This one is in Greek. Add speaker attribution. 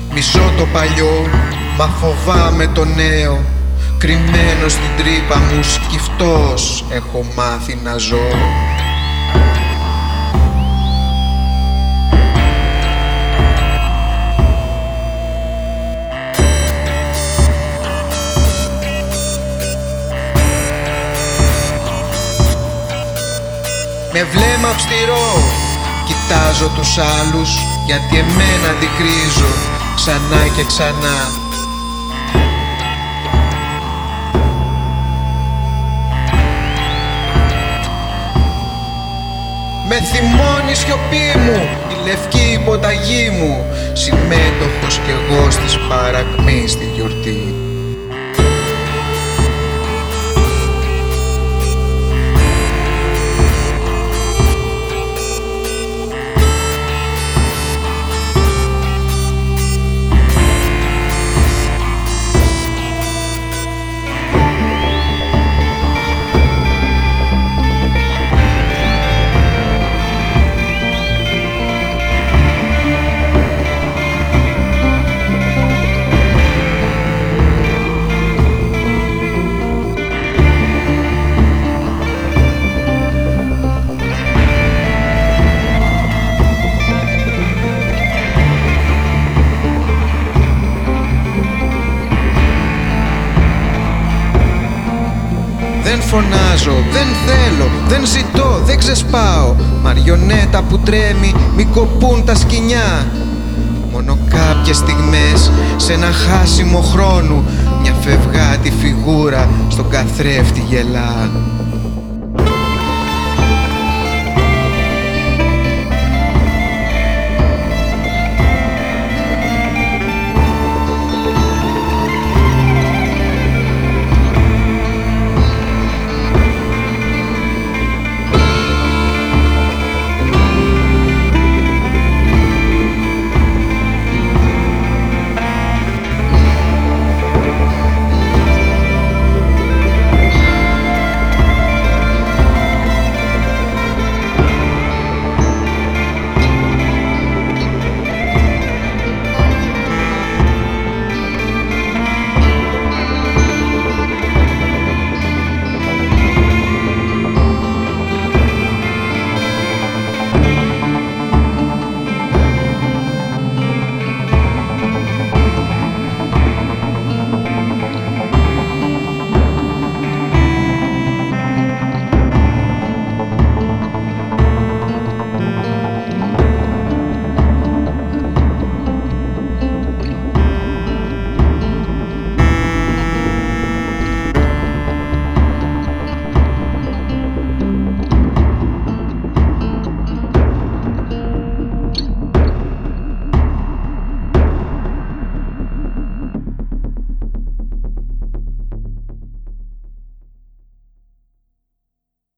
Speaker 1: Μισώ το παλιό, μα φοβάμαι το νέο. Κρυμμένο στην τρύπα μου σκυφτός έχω μάθει να ζω. Με βλέμμα αυστηρό κοιτάζω τους άλλους, γιατί εμένα αντικρίζω ξανά και ξανά. Με θυμώνει η σιωπή μου, η λευκή υποταγή μου, συμμέτοχος κι εγώ στις παρακμή στη γιορτή. Δεν φωνάζω, δεν θέλω, δεν ζητώ, δεν ξεσπάω. Μαριονέτα που τρέμει, μη κοπούν τα σκοινιά. Μόνο κάποιες στιγμές, σε ένα χάσιμο χρόνου, μια φευγάτη φιγούρα στον καθρέφτη γελά.